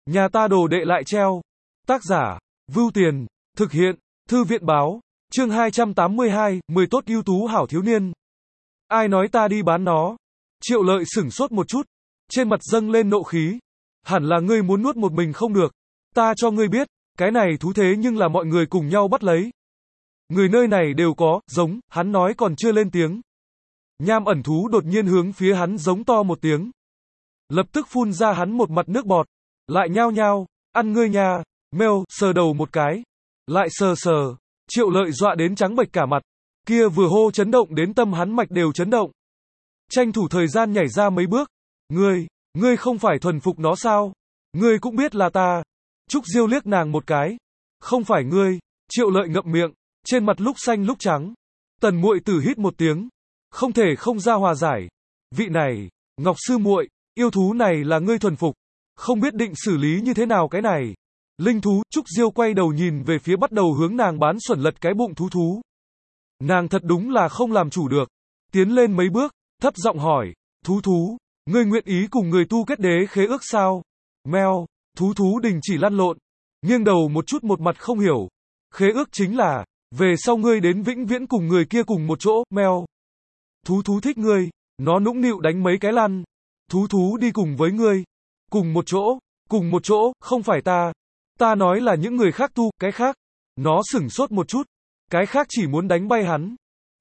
Nhà ta đồ đệ lại treo. Tác giả, Vưu Tiền, thực hiện, Thư viện báo, chương 282, 10 tốt ưu tú hảo thiếu niên. Ai nói ta đi bán nó? Triệu Lợi sửng sốt một chút, trên mặt dâng lên nộ khí. Hẳn là ngươi muốn nuốt một mình không được. Ta cho ngươi biết, cái này thú thế nhưng là mọi người cùng nhau bắt lấy. Người nơi này đều có, giống, hắn nói còn chưa lên tiếng. Nham ẩn thú đột nhiên hướng phía hắn giống to một tiếng. Lập tức phun ra hắn một mặt nước bọt. Lại nhao nhao, ăn ngươi nha, mèo, sờ đầu một cái. Lại sờ sờ, Triệu Lợi dọa đến trắng bệch cả mặt. Kia vừa hô chấn động đến tâm hắn mạch đều chấn động. Tranh thủ thời gian nhảy ra mấy bước. Ngươi không phải thuần phục nó sao? Ngươi cũng biết là ta. Trúc Diêu liếc nàng một cái. Không phải ngươi. Triệu Lợi ngậm miệng, trên mặt lúc xanh lúc trắng. Tần muội tử hít một tiếng. Không thể không ra hòa giải. Vị này, Ngọc sư muội, yêu thú này là ngươi thuần phục. Không biết định xử lý như thế nào cái này. Linh thú, Trúc Diêu quay đầu nhìn về phía bắt đầu hướng nàng bán xuẩn lật cái bụng thú. Nàng thật đúng là không làm chủ được. Tiến lên mấy bước, thấp giọng hỏi, thú, ngươi nguyện ý cùng người tu kết đế khế ước sao? Mèo, thú đình chỉ lăn lộn, nghiêng đầu một chút một mặt không hiểu. Khế ước chính là, về sau ngươi đến vĩnh viễn cùng người kia cùng một chỗ, mèo. Thú thích ngươi, nó nũng nịu đánh mấy cái lăn. Thú đi cùng với ngươi. Cùng một chỗ, không phải ta. Ta nói là những người khác tu, cái khác. Nó sửng sốt một chút. Cái khác chỉ muốn đánh bay hắn.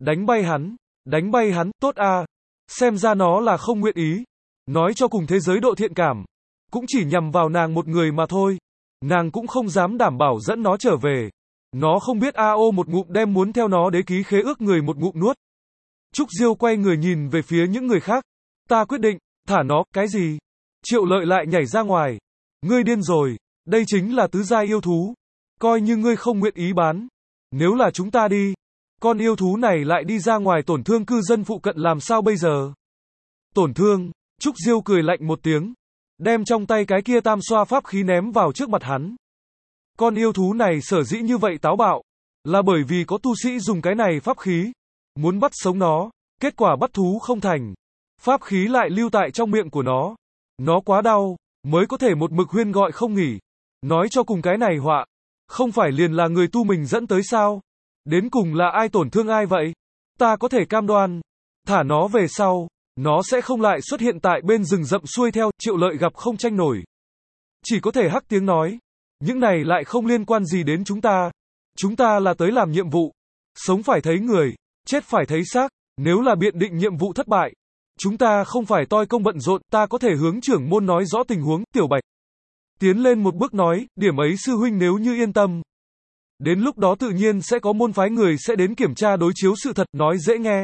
Đánh bay hắn, tốt à. Xem ra nó là không nguyện ý. Nói cho cùng thế giới độ thiện cảm. Cũng chỉ nhằm vào nàng một người mà thôi. Nàng cũng không dám đảm bảo dẫn nó trở về. Nó không biết AO một ngụm đem muốn theo nó đế ký khế ước người một ngụm nuốt. Trúc Diêu quay người nhìn về phía những người khác. Ta quyết định, thả nó, cái gì? Triệu Lợi lại nhảy ra ngoài. Ngươi điên rồi, đây chính là tứ giai yêu thú. Coi như ngươi không nguyện ý bán. Nếu là chúng ta đi, con yêu thú này lại đi ra ngoài tổn thương cư dân phụ cận làm sao bây giờ? Tổn thương, Trúc Diêu cười lạnh một tiếng. Đem trong tay cái kia tam xoa pháp khí ném vào trước mặt hắn. Con yêu thú này sở dĩ như vậy táo bạo. Là bởi vì có tu sĩ dùng cái này pháp khí. Muốn bắt sống nó, kết quả bắt thú không thành. Pháp khí lại lưu tại trong miệng của nó. Nó quá đau, mới có thể một mực huyên gọi không nghỉ. Nói cho cùng cái này họa. Không phải liền là người tu mình dẫn tới sao? Đến cùng là ai tổn thương ai vậy? Ta có thể cam đoan. Thả nó về sau. Nó sẽ không lại xuất hiện tại bên rừng rậm xuôi theo. Triệu Lợi gặp không tranh nổi. Chỉ có thể hắc tiếng nói. Những này lại không liên quan gì đến chúng ta. Chúng ta là tới làm nhiệm vụ. Sống phải thấy người. Chết phải thấy xác. Nếu là biện định nhiệm vụ thất bại. Chúng ta không phải toi công bận rộn. Ta có thể hướng trưởng môn nói rõ tình huống. Tiểu Bạch tiến lên một bước nói, điểm ấy sư huynh nếu như yên tâm. Đến lúc đó tự nhiên sẽ có môn phái người sẽ đến kiểm tra đối chiếu sự thật, nói dễ nghe.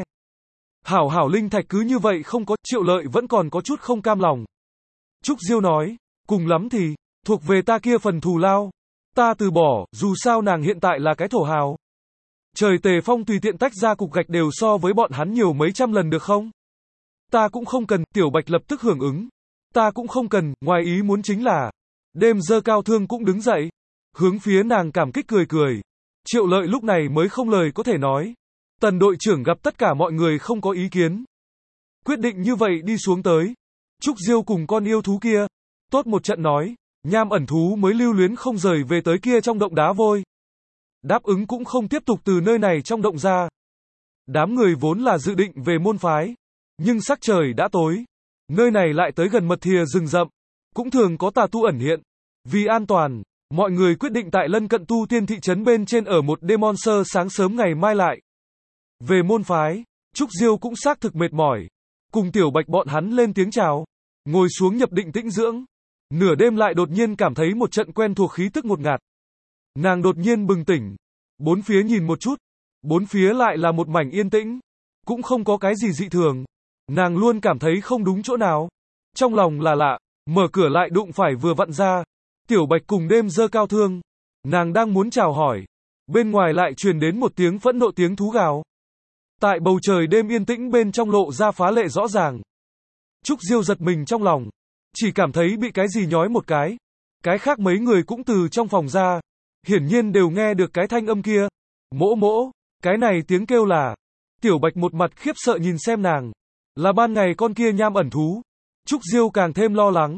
Hảo linh thạch cứ như vậy không có, Triệu Lợi vẫn còn có chút không cam lòng. Trúc Diêu nói, cùng lắm thì, thuộc về ta kia phần thù lao. Ta từ bỏ, dù sao nàng hiện tại là cái thổ hào. Trời Tề Phong tùy tiện tách ra cục gạch đều so với bọn hắn nhiều mấy trăm lần được không? Ta cũng không cần, Tiểu Bạch lập tức hưởng ứng. Ta cũng không cần, ngoài ý muốn chính là, Đêm Dơ Cao Thương cũng đứng dậy, hướng phía nàng cảm kích cười. Triệu Lợi lúc này mới không lời có thể nói. Tần đội trưởng gặp tất cả mọi người không có ý kiến. Quyết định như vậy đi xuống tới. Trúc Diêu cùng con yêu thú kia. Tốt một trận nói, Nham ẩn thú mới lưu luyến không rời về tới kia trong động đá vôi. Đáp ứng cũng không tiếp tục từ nơi này trong động ra. Đám người vốn là dự định về môn phái. Nhưng sắc trời đã tối. Nơi này lại tới gần mật thìa rừng rậm. Cũng thường có tà tu ẩn hiện. Vì an toàn, mọi người quyết định tại lân cận tu tiên thị trấn bên trên ở một đêm monster sáng sớm ngày mai lại. Về môn phái, Trúc Diêu cũng xác thực mệt mỏi. Cùng Tiểu Bạch bọn hắn lên tiếng chào. Ngồi xuống nhập định tĩnh dưỡng. Nửa đêm lại đột nhiên cảm thấy một trận quen thuộc khí tức ngột ngạt. Nàng đột nhiên bừng tỉnh. Bốn phía nhìn một chút. Bốn phía lại là một mảnh yên tĩnh. Cũng không có cái gì dị thường. Nàng luôn cảm thấy không đúng chỗ nào. Trong lòng là lạ. Mở cửa lại đụng phải vừa vặn ra. Tiểu Bạch cùng Đêm Dơ Cao Thương. Nàng đang muốn chào hỏi. Bên ngoài lại truyền đến một tiếng phẫn nộ tiếng thú gào. Tại bầu trời đêm yên tĩnh bên trong lộ ra phá lệ rõ ràng. Trúc Diêu giật mình trong lòng. Chỉ cảm thấy bị cái gì nhói một cái. Cái khác mấy người cũng từ trong phòng ra. Hiển nhiên đều nghe được cái thanh âm kia. Mỗ, cái này tiếng kêu là. Tiểu Bạch một mặt khiếp sợ nhìn xem nàng. Là ban ngày con kia Nham ẩn thú. Trúc Diêu càng thêm lo lắng.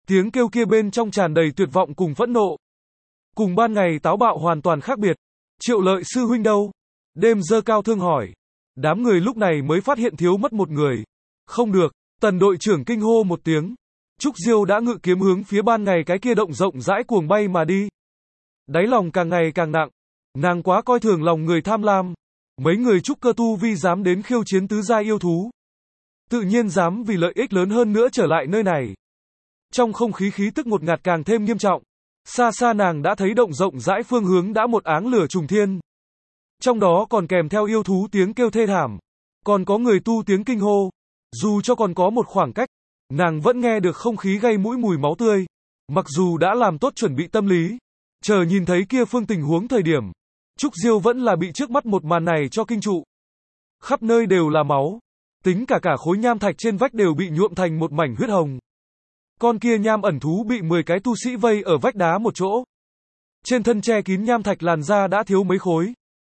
Tiếng kêu kia bên trong tràn đầy tuyệt vọng cùng phẫn nộ. Cùng ban ngày táo bạo hoàn toàn khác biệt. Triệu Lợi sư huynh đâu? Đêm giơ cao thương hỏi. Đám người lúc này mới phát hiện thiếu mất một người. Không được, Tần đội trưởng kinh hô một tiếng. Trúc Diêu đã ngự kiếm hướng phía ban ngày cái kia động rộng rãi cuồng bay mà đi. Đáy lòng càng ngày càng nặng. Nàng quá coi thường lòng người tham lam. Mấy người trúc cơ tu vi dám đến khiêu chiến tứ giai yêu thú. Tự nhiên dám vì lợi ích lớn hơn nữa trở lại nơi này. Trong không khí khí tức ngột ngạt càng thêm nghiêm trọng. Xa xa nàng đã thấy động rộng rãi phương hướng đã một áng lửa trùng thiên. Trong đó còn kèm theo yêu thú tiếng kêu thê thảm. Còn có người tu tiếng kinh hô. Dù cho còn có một khoảng cách, nàng vẫn nghe được không khí gây mũi mùi máu tươi. Mặc dù đã làm tốt chuẩn bị tâm lý, chờ nhìn thấy kia phương tình huống thời điểm, Trúc Diêu vẫn là bị trước mắt một màn này cho kinh trụ. Khắp nơi đều là máu. Tính cả khối nham thạch trên vách đều bị nhuộm thành một mảnh huyết hồng. Con kia nham ẩn thú bị 10 cái tu sĩ vây ở vách đá một chỗ. Trên thân che kín nham thạch làn da đã thiếu mấy khối.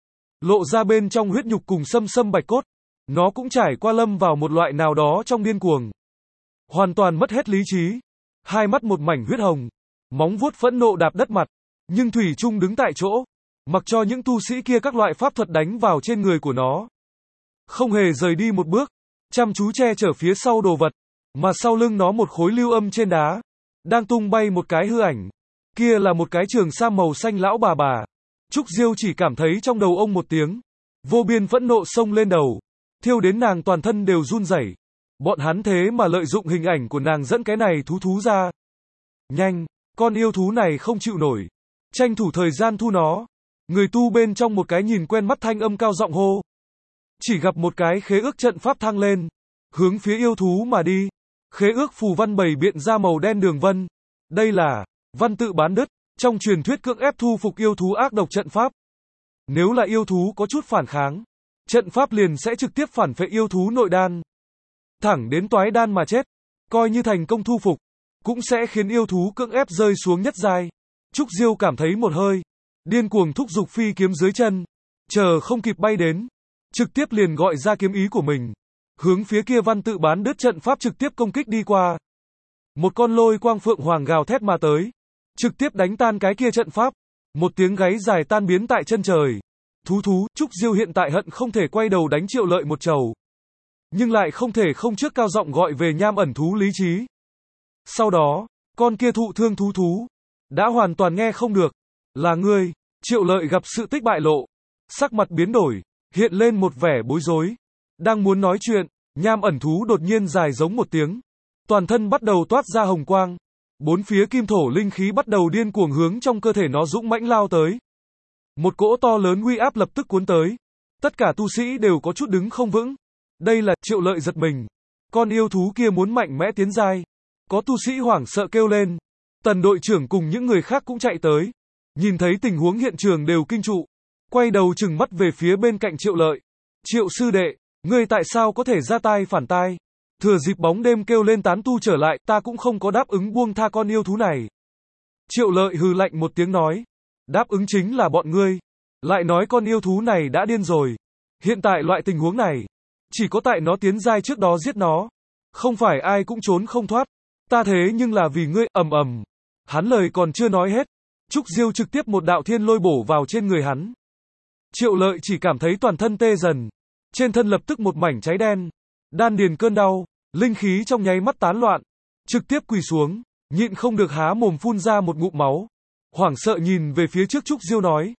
Lộ ra bên trong huyết nhục cùng xâm bạch cốt. Nó cũng trải qua lâm vào một loại nào đó trong điên cuồng. Hoàn toàn mất hết lý trí. Hai mắt một mảnh huyết hồng. Móng vuốt phẫn nộ đạp đất mặt. Nhưng thủy chung đứng tại chỗ. Mặc cho những tu sĩ kia các loại pháp thuật đánh vào trên người của nó. Không hề rời đi một bước. Chăm chú che chở phía sau đồ vật. Mà sau lưng nó một khối lưu âm trên đá. Đang tung bay một cái hư ảnh. Kia là một cái trường sam màu xanh lão bà. Trúc Diêu chỉ cảm thấy trong đầu ông một tiếng. Vô biên phẫn nộ xông lên đầu. Thiêu đến nàng toàn thân đều run rẩy. Bọn hắn thế mà lợi dụng hình ảnh của nàng dẫn cái này thú ra. Nhanh, con yêu thú này không chịu nổi. Tranh thủ thời gian thu nó. Người tu bên trong một cái nhìn quen mắt thanh âm cao giọng hô. Chỉ gặp một cái khế ước trận pháp thăng lên. Hướng phía yêu thú mà đi. Khế ước phù văn bày biện ra màu đen đường vân. Đây là văn tự bán đứt. Trong truyền thuyết cưỡng ép thu phục yêu thú ác độc trận pháp. Nếu là yêu thú có chút phản kháng, trận pháp liền sẽ trực tiếp phản phệ yêu thú nội đan. Thẳng đến toái đan mà chết. Coi như thành công thu phục. Cũng sẽ khiến yêu thú cưỡng ép rơi xuống nhất giai. Trúc Diêu cảm thấy một hơi. Điên cuồng thúc giục phi kiếm dưới chân. Chờ không kịp bay đến. Trực tiếp liền gọi ra kiếm ý của mình. Hướng phía kia văn tự bán đứt trận pháp trực tiếp công kích đi qua. Một con lôi quang phượng hoàng gào thét mà tới. Trực tiếp đánh tan cái kia trận pháp. Một tiếng gáy dài tan biến tại chân trời. Thú, Trúc Diêu hiện tại hận không thể quay đầu đánh Triệu Lợi một trầu. Nhưng lại không thể không trước cao giọng gọi về nham ẩn thú lý trí. Sau đó, con kia thụ thương thú. Đã hoàn toàn nghe không được. Là ngươi. Triệu Lợi gặp sự tích bại lộ. Sắc mặt biến đổi. Hiện lên một vẻ bối rối. Đang muốn nói chuyện. Nham ẩn thú đột nhiên dài giống một tiếng. Toàn thân bắt đầu toát ra hồng quang. Bốn phía kim thổ linh khí bắt đầu điên cuồng hướng trong cơ thể nó dũng mãnh lao tới. Một cỗ to lớn uy áp lập tức cuốn tới. Tất cả tu sĩ đều có chút đứng không vững. Đây là Triệu Lợi giật mình. Con yêu thú kia muốn mạnh mẽ tiến giai. Có tu sĩ hoảng sợ kêu lên. Tần đội trưởng cùng những người khác cũng chạy tới. Nhìn thấy tình huống hiện trường đều kinh trụ. Quay đầu trừng mắt về phía bên cạnh Triệu Lợi. Triệu sư đệ, ngươi tại sao có thể ra tay phản tai? Thừa dịp bóng đêm kêu lên tán tu trở lại, ta cũng không có đáp ứng buông tha con yêu thú này. Triệu Lợi hừ lạnh một tiếng nói. Đáp ứng chính là bọn ngươi. Lại nói con yêu thú này đã điên rồi. Hiện tại loại tình huống này, chỉ có tại nó tiến giai trước đó giết nó. Không phải ai cũng trốn không thoát. Ta thế nhưng là vì ngươi, ầm. Hắn lời còn chưa nói hết. Trúc Diêu trực tiếp một đạo thiên lôi bổ vào trên người hắn. Triệu Lợi chỉ cảm thấy toàn thân tê dần. Trên thân lập tức một mảnh cháy đen. Đan điền cơn đau. Linh khí trong nháy mắt tán loạn. Trực tiếp quỳ xuống. Nhịn không được há mồm phun ra một ngụm máu. Hoảng sợ nhìn về phía trước Trúc Diêu nói.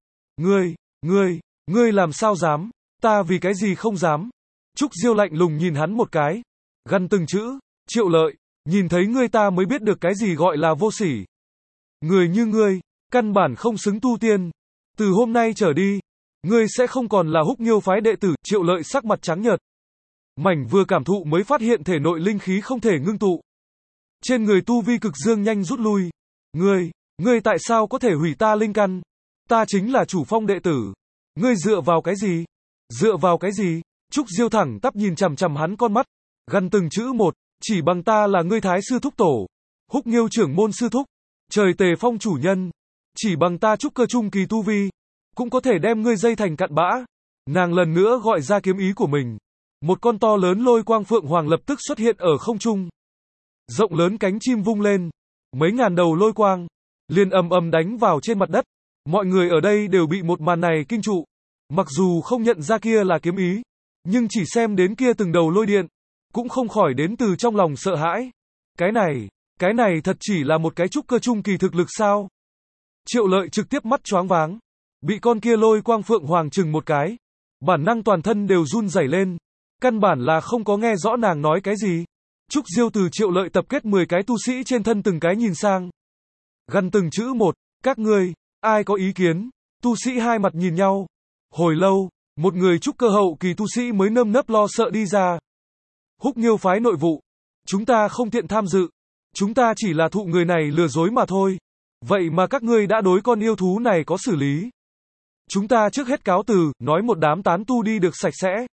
Ngươi làm sao dám? Ta vì cái gì không dám? Trúc Diêu lạnh lùng nhìn hắn một cái. Gằn từng chữ. Triệu Lợi, nhìn thấy ngươi ta mới biết được cái gì gọi là vô sỉ. Người như ngươi, căn bản không xứng tu tiên. Từ hôm nay trở đi, ngươi sẽ không còn là Húc Nghiêu phái đệ tử. Triệu Lợi sắc mặt trắng nhợt. Mảnh vừa cảm thụ mới phát hiện thể nội linh khí không thể ngưng tụ. Trên người tu vi cực dương nhanh rút lui. Ngươi tại sao có thể hủy ta linh căn? Ta chính là chủ phong đệ tử. Ngươi dựa vào cái gì? Dựa vào cái gì? Trúc Diêu thẳng tắp nhìn chằm chằm hắn con mắt. Gằn từng chữ một. Chỉ bằng ta là ngươi Thái sư thúc tổ. Húc Nghiêu trưởng môn sư thúc. Trời Tề Phong chủ nhân. Chỉ bằng ta trúc cơ trung kỳ tu vi. Cũng có thể đem ngươi dây thành cặn bã. Nàng lần nữa gọi ra kiếm ý của mình. Một con to lớn lôi quang phượng hoàng lập tức xuất hiện ở không trung. Rộng lớn cánh chim vung lên. mấy ngàn đầu lôi quang liền ầm ầm đánh vào trên mặt đất. Mọi người ở đây đều bị một màn này kinh trụ. Mặc dù không nhận ra kia là kiếm ý, nhưng chỉ xem đến kia từng đầu lôi điện, cũng không khỏi đến từ trong lòng sợ hãi. Cái này thật chỉ là một cái trúc cơ trung kỳ thực lực sao? Triệu Lợi trực tiếp mắt choáng váng, bị con kia lôi quang phượng hoàng chừng một cái, bản năng toàn thân đều run rẩy lên, căn bản là không có nghe rõ nàng nói cái gì. Trúc Diêu từ Triệu Lợi tập kết 10 cái tu sĩ trên thân từng cái nhìn sang, gằn từng chữ một, các ngươi, ai có ý kiến? Tu sĩ hai mặt nhìn nhau, hồi lâu, một người trúc cơ hậu kỳ tu sĩ mới nơm nớp lo sợ đi ra. Húc Nghiêu phái nội vụ, chúng ta không tiện tham dự, chúng ta chỉ là thụ người này lừa dối mà thôi. Vậy mà các ngươi đã đối con yêu thú này có xử lý. Chúng ta trước hết cáo từ, nói một đám tán tu đi được sạch sẽ.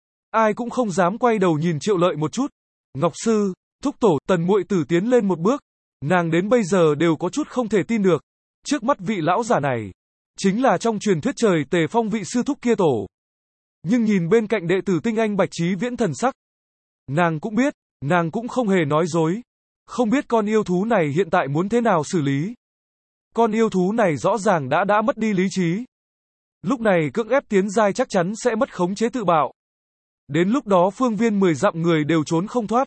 Ai cũng không dám quay đầu nhìn Triệu Lợi một chút. Ngọc Sư, Thúc Tổ, Tần Muội Tử tiến lên một bước. Nàng đến bây giờ đều có chút không thể tin được. Trước mắt vị lão giả này, chính là trong truyền thuyết trời Tề Phong vị sư thúc kia tổ. Nhưng nhìn bên cạnh đệ tử tinh anh Bạch Chí Viễn thần sắc, nàng cũng biết, nàng cũng không hề nói dối. Không biết con yêu thú này hiện tại muốn thế nào xử lý. Con yêu thú này rõ ràng đã mất đi lý trí. Lúc này cưỡng ép tiến giai chắc chắn sẽ mất khống chế tự bạo. Đến lúc đó phương viên 10 dặm người đều trốn không thoát.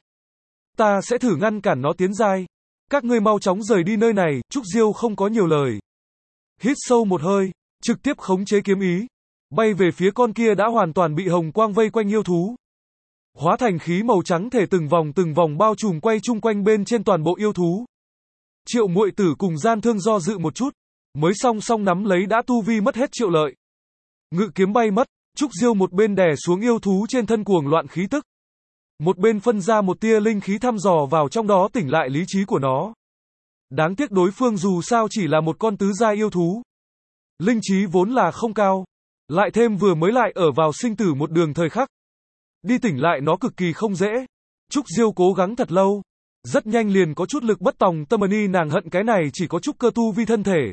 Ta sẽ thử ngăn cản nó tiến giai. Các ngươi mau chóng rời đi nơi này. Trúc Diêu không có nhiều lời. Hít sâu một hơi, trực tiếp khống chế kiếm ý, bay về phía con kia đã hoàn toàn bị hồng quang vây quanh yêu thú. Hóa thành khí màu trắng thể từng vòng bao trùm quay chung quanh bên trên toàn bộ yêu thú. Triệu Muội Tử cùng Gian Thương do dự một chút, mới song song nắm lấy đã tu vi mất hết Triệu Lợi. Ngự kiếm bay mất, Trúc Diêu một bên đè xuống yêu thú trên thân cuồng loạn khí tức, một bên phân ra một tia linh khí thăm dò vào trong đó tỉnh lại lý trí của nó. Đáng tiếc đối phương dù sao chỉ là một con tứ giai yêu thú. Linh trí vốn là không cao, lại thêm vừa mới lại ở vào sinh tử một đường thời khắc. Đi tỉnh lại nó cực kỳ không dễ. Trúc Diêu cố gắng thật lâu, rất nhanh liền có chút lực bất tòng tâm ni, nàng hận cái này chỉ có trúc cơ tu vi thân thể.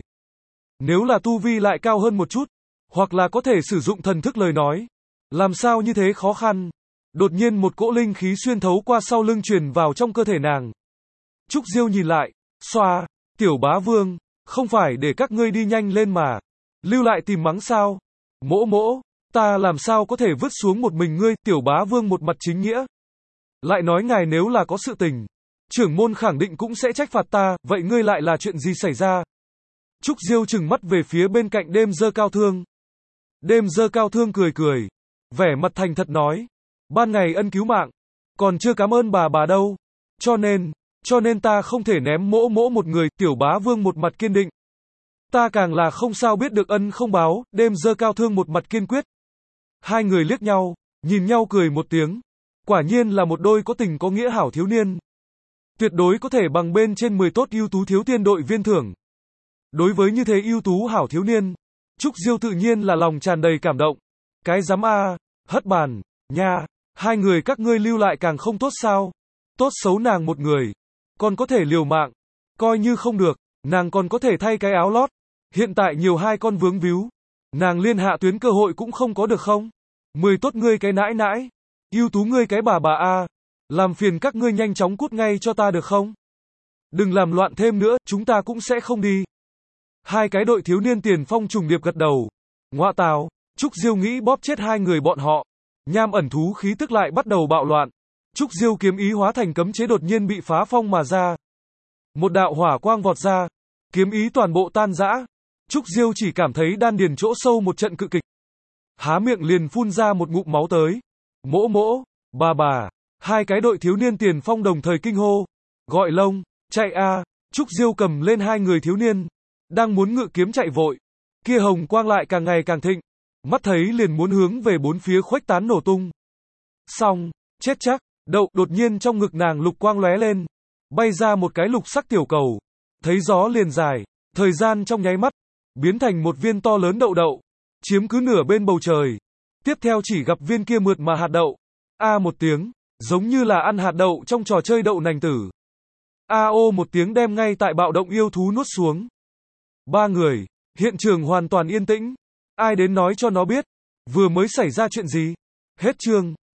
Nếu là tu vi lại cao hơn một chút, hoặc là có thể sử dụng thần thức lời nói, làm sao như thế khó khăn. Đột nhiên một cỗ linh khí xuyên thấu qua sau lưng truyền vào trong cơ thể nàng. Trúc Diêu nhìn lại, xoa, Tiểu Bá Vương, không phải để các ngươi đi nhanh lên mà, lưu lại tìm mắng sao? Mỗ, ta làm sao có thể vứt xuống một mình ngươi? Tiểu Bá Vương một mặt chính nghĩa, lại nói ngài nếu là có sự tình, trưởng môn khẳng định cũng sẽ trách phạt ta, vậy ngươi lại là chuyện gì xảy ra? Trúc Diêu trừng mắt về phía bên cạnh Đêm Dơ Cao Thương. Đêm Dơ Cao Thương cười, vẻ mặt thành thật nói, ban ngày ân cứu mạng, còn chưa cảm ơn bà đâu, cho nên ta không thể ném mỗ một người. Tiểu Bá Vương một mặt kiên định, ta càng là không sao biết được ân không báo. Đêm Dơ Cao Thương một mặt kiên quyết. Hai người liếc nhau, nhìn nhau cười một tiếng, quả nhiên là một đôi có tình có nghĩa hảo thiếu niên. Tuyệt đối có thể bằng bên trên 10 tốt ưu tú thiếu tiên đội viên thưởng. Đối với như thế ưu tú hảo thiếu niên, Trúc Diêu tự nhiên là lòng tràn đầy cảm động. Cái dám a, hất bàn, nha, hai người các ngươi lưu lại càng không tốt sao? Tốt xấu nàng một người, còn có thể liều mạng, coi như không được, nàng còn có thể thay cái áo lót. Hiện tại nhiều hai con vướng víu, nàng liên hạ tuyến cơ hội cũng không có được không? 10 tốt ngươi cái nãi, ưu tú ngươi cái bà a, làm phiền các ngươi nhanh chóng cút ngay cho ta được không? Đừng làm loạn thêm nữa, chúng ta cũng sẽ không đi. Hai cái đội thiếu niên tiền phong trùng điệp gật đầu. Ngoạ tào, Trúc Diêu nghĩ bóp chết hai người bọn họ. Nham ẩn thú khí tức lại bắt đầu bạo loạn. Trúc Diêu kiếm ý hóa thành cấm chế đột nhiên bị phá phong mà ra. Một đạo hỏa quang vọt ra, kiếm ý toàn bộ tan rã. Trúc Diêu chỉ cảm thấy đan điền chỗ sâu một trận cự kịch. Há miệng liền phun ra một ngụm máu tới. Mỗ, bà, hai cái đội thiếu niên tiền phong đồng thời kinh hô. Gọi lông, chạy a. Trúc Diêu cầm lên hai người thiếu niên, đang muốn ngự kiếm chạy vội. Kia hồng quang lại càng ngày càng thịnh, mắt thấy liền muốn hướng về bốn phía khuếch tán nổ tung. Xong, chết chắc. Đột nhiên trong ngực nàng lục quang lóe lên, bay ra một cái lục sắc tiểu cầu, thấy gió liền dài, thời gian trong nháy mắt, biến thành một viên to lớn đậu, chiếm cứ nửa bên bầu trời. Tiếp theo chỉ gặp viên kia mượt mà hạt đậu, a một tiếng, giống như là ăn hạt đậu trong trò chơi đậu nành tử. A ô một tiếng đem ngay tại bạo động yêu thú nuốt xuống. Ba người, hiện trường hoàn toàn yên tĩnh, ai đến nói cho nó biết, vừa mới xảy ra chuyện gì. Hết chương.